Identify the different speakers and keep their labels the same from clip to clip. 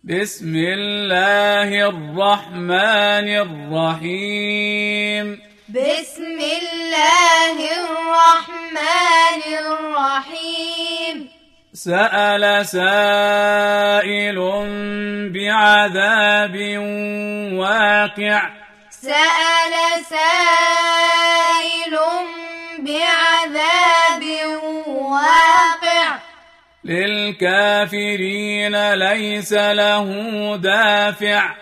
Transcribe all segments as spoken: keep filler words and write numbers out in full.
Speaker 1: بسم الله الرحمن الرحيم
Speaker 2: بسم الله الرحمن الرحيم
Speaker 1: سأل سائل بعذاب واقع
Speaker 2: سأل سائل بعذاب واقع
Speaker 1: للكافرين ليس له دافع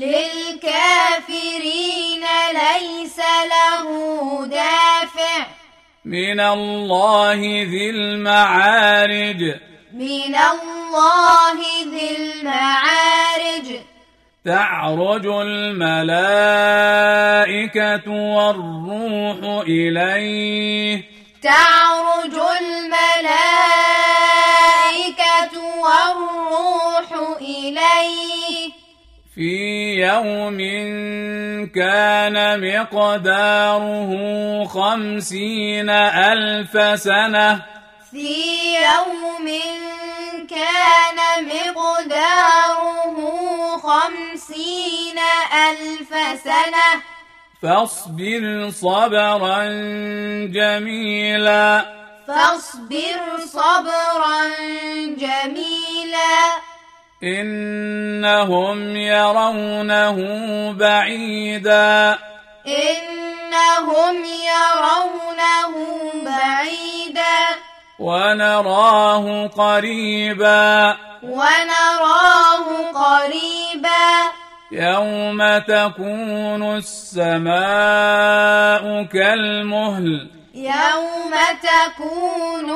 Speaker 2: للكافرين ليس له دافع
Speaker 1: من الله ذي المعارج
Speaker 2: من الله ذي المعارج تعرج
Speaker 1: الملائكة والروح إليه
Speaker 2: تعرج الملائكة والروح إليه
Speaker 1: في يوم كان مقداره خمسين ألف سنة
Speaker 2: في يوم كان مقداره خمسين ألف سنة
Speaker 1: فاصبر صبرا جميلا
Speaker 2: فاصبر صبرا جميلا
Speaker 1: إنهم يرونه بعيدا
Speaker 2: إنهم يرونه بعيدا
Speaker 1: ونراه قريبا
Speaker 2: ونراه قريبا
Speaker 1: يوم تكون السماء كالمهل
Speaker 2: يوم تكون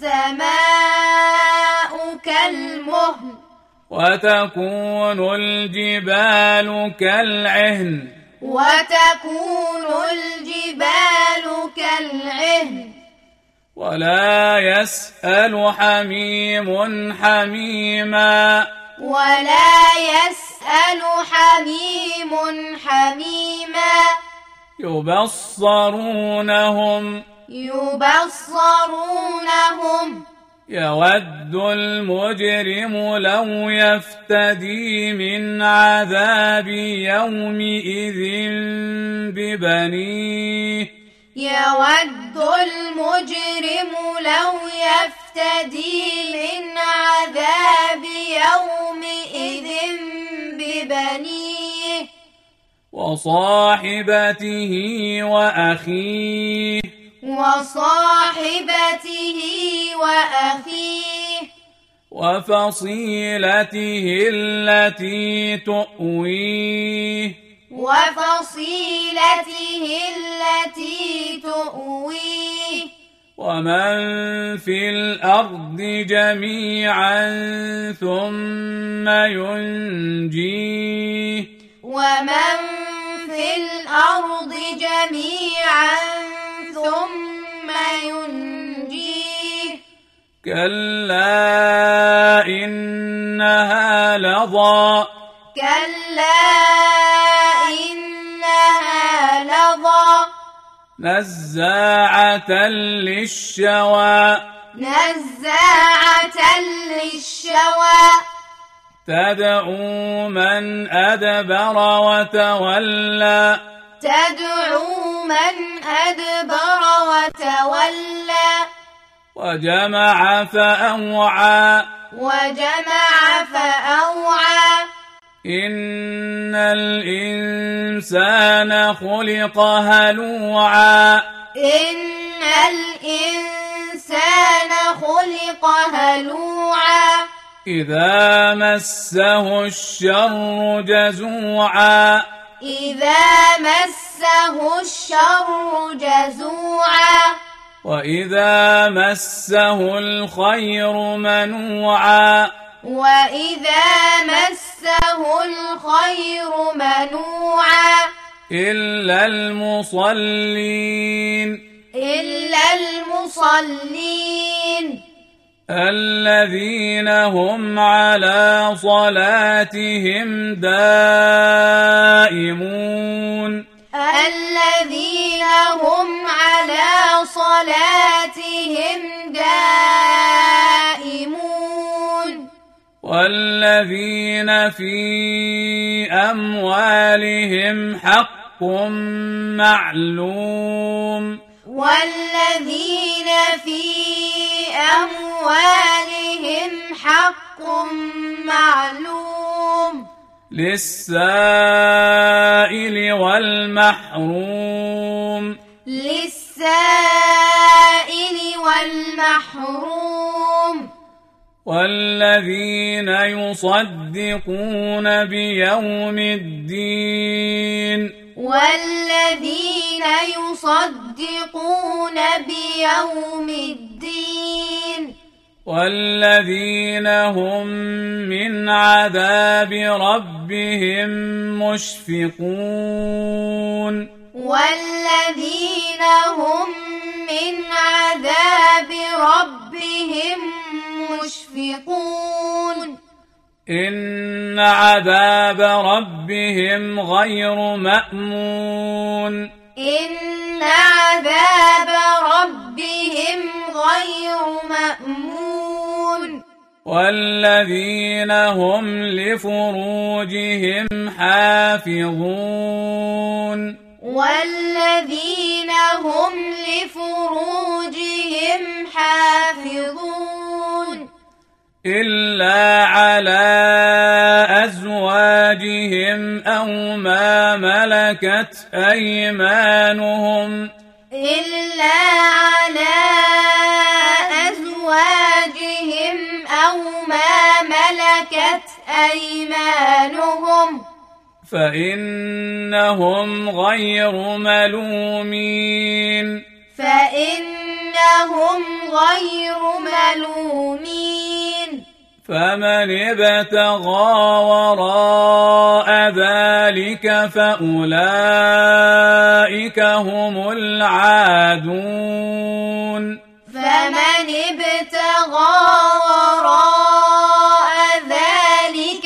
Speaker 2: السماء كالمهل
Speaker 1: وتكون الجبال كالعهن
Speaker 2: وتكون الجبال كالعهن
Speaker 1: ولا يسأل حميم حميما
Speaker 2: ولا يسأل حميم حميما
Speaker 1: يبصرونهم
Speaker 2: يبصرونهم
Speaker 1: يود المجرم لو يفتدي من عذاب يومئذ ببنيه
Speaker 2: يود المجرم لو يفتدي من عذاب يومئذ ببنيه
Speaker 1: وصاحبته وأخيه
Speaker 2: وصاحبته وأخيه
Speaker 1: وفصيلته التي تؤويه
Speaker 2: وفصيلته التي تؤويه
Speaker 1: ومن في الأرض جميعا ثم ينجيه
Speaker 2: ومن في الأرض جميعا ثم ينجيه
Speaker 1: كلا إنها لظى
Speaker 2: كلا إنها لظى
Speaker 1: نزاعة للشوى
Speaker 2: نزاعة للشوى
Speaker 1: تدعو من أدبر وتولى
Speaker 2: تدعو من أدبر وتولى
Speaker 1: وجمع فأوعى
Speaker 2: وجمع فأوعى
Speaker 1: إن الإنسان خلق هلوعا
Speaker 2: إن الإنسان خلق هلوعا
Speaker 1: إذا مسه الشر جزوعا
Speaker 2: إذا مسه الشر جزوعا
Speaker 1: وإذا مسه الخير منوعا
Speaker 2: وإذا مسه الخير منوعا
Speaker 1: إلا المصلين
Speaker 2: إلا المصلين
Speaker 1: الذين هم على صلاتهم دائمون
Speaker 2: الذين هم على صلاتهم دائمون
Speaker 1: والذين في أموالهم حق معلوم
Speaker 2: والذين في أموالهم حق معلوم
Speaker 1: للسائل والمحروم
Speaker 2: للسائل والمحروم
Speaker 1: والذين يصدقون بيوم الدين
Speaker 2: والذين يصدقون بيوم الدين
Speaker 1: والذين هم من عذاب ربهم مشفقون
Speaker 2: والذين هم من عذاب ربهم مشفقون
Speaker 1: إن عذاب ربهم غير مأمون
Speaker 2: إن عذاب ربهم غير مأمون
Speaker 1: والذين هم لفروجهم حافظون
Speaker 2: والذين هم لفروجهم حافظون
Speaker 1: إلا على أزواجهم أو ما ملكت أيمانهم
Speaker 2: إلا على أزواجهم أو ما ملكت أيمانهم
Speaker 1: فإنهم غير ملومين
Speaker 2: فإنهم غير ملومين
Speaker 1: فمن ابتغى وراء ذلك فأولئك هم العادون
Speaker 2: فمن ابتغى وراء ذلك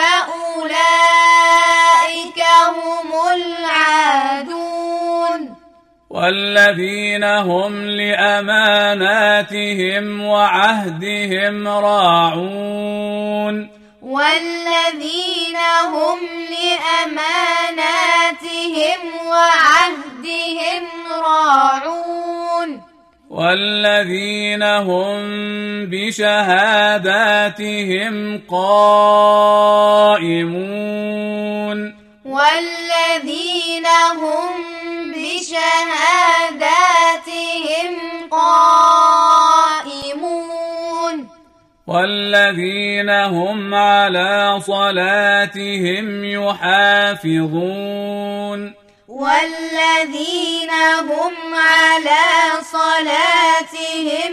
Speaker 2: فأولئك هم العادون
Speaker 1: والذين هم لأماناتهم وعهدهم راعون
Speaker 2: والذين هم لأماناتهم وعهدهم راعون
Speaker 1: والذين هم بشهاداتهم قائمون
Speaker 2: والذين هم بشهاداتهم قائمون
Speaker 1: والذين هم على صلاتهم يحافظون
Speaker 2: والذين هم على صلاتهم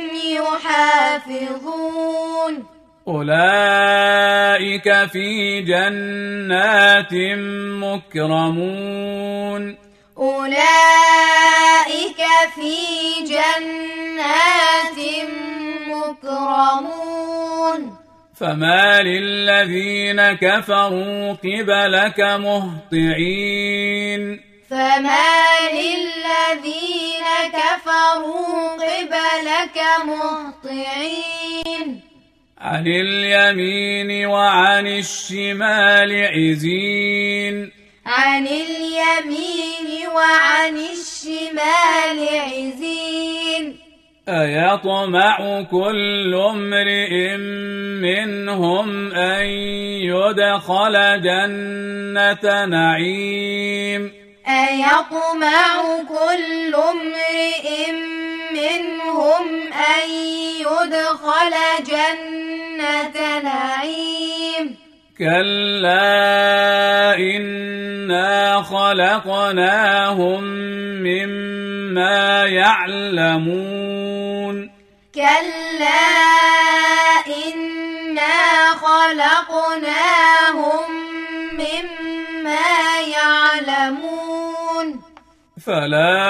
Speaker 2: يحافظون
Speaker 1: أولئك في جنات مكرمون
Speaker 2: أولئك في جنات مكرمون
Speaker 1: فما للذين كفروا قبلك مهطعين
Speaker 2: فما للذين كفروا قبلك مهطعين
Speaker 1: عن اليمين وعن الشمال عزين
Speaker 2: عن اليمين وعن الشمال عزين
Speaker 1: أيطمع كل امرئ منهم أن يدخل جنة نعيم
Speaker 2: أيطمع كل امرئ منهم أن يدخل جنة نعيم
Speaker 1: كلا إنا خلقناهم مما يعلمون
Speaker 2: كلا إنا خلقناهم مما يعلمون
Speaker 1: فلا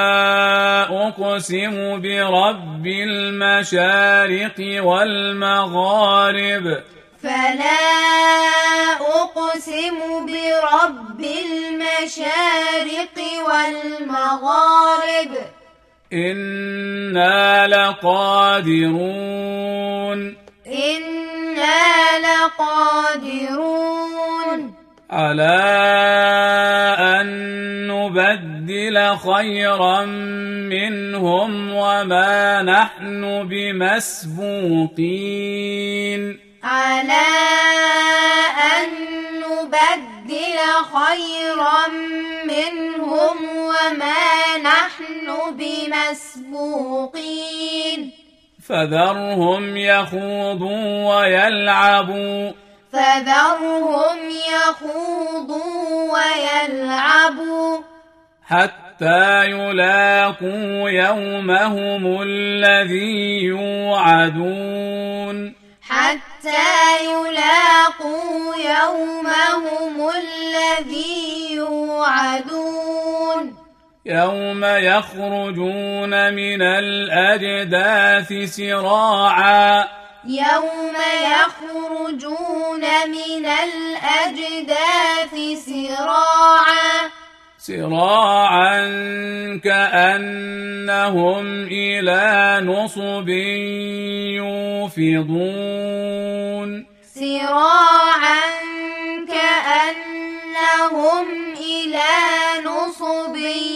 Speaker 1: أقسم برب المشارق والمغارب
Speaker 2: فلا أقسم برب المشارق والمغارب
Speaker 1: إنا لقادرون
Speaker 2: إنا لقادرون
Speaker 1: على أن نبدل خيرا منهم وما نحن بمسبوقين
Speaker 2: على أن نبدل خيرا منهم وما نحن بمسبوقين
Speaker 1: فذرهم يخوضوا ويلعبوا
Speaker 2: فذرهم يخوضوا ويلعبوا
Speaker 1: حتى يلاقوا يومهم الذي يوعدون
Speaker 2: حتى يلاقوا يومهم الذي يوعدون
Speaker 1: يوم يخرجون من الأجداث سراعا
Speaker 2: يوم يخرجون من الأجداث سراعا
Speaker 1: سراعا كأنهم إلى نصب يوفضون
Speaker 2: سراعا كأنهم إلى نصب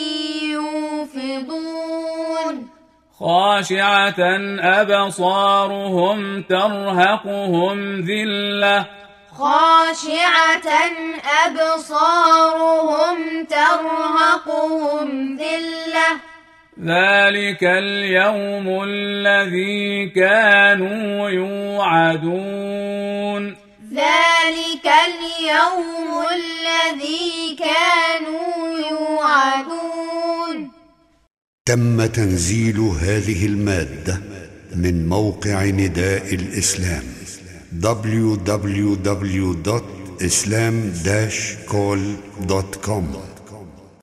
Speaker 2: يوفضون
Speaker 1: خاشعة أبصارهم ترهقهم ذلة
Speaker 2: خاشعة أبصارهم ترهقهم ذلة
Speaker 1: ذلك اليوم الذي كانوا يوعدون
Speaker 2: ذلك اليوم الذي كانوا يوعدون.
Speaker 3: تم تنزيل هذه المادة من موقع نداء الإسلام دبليو دبليو دبليو دوت إسلام داش كول دوت كوم.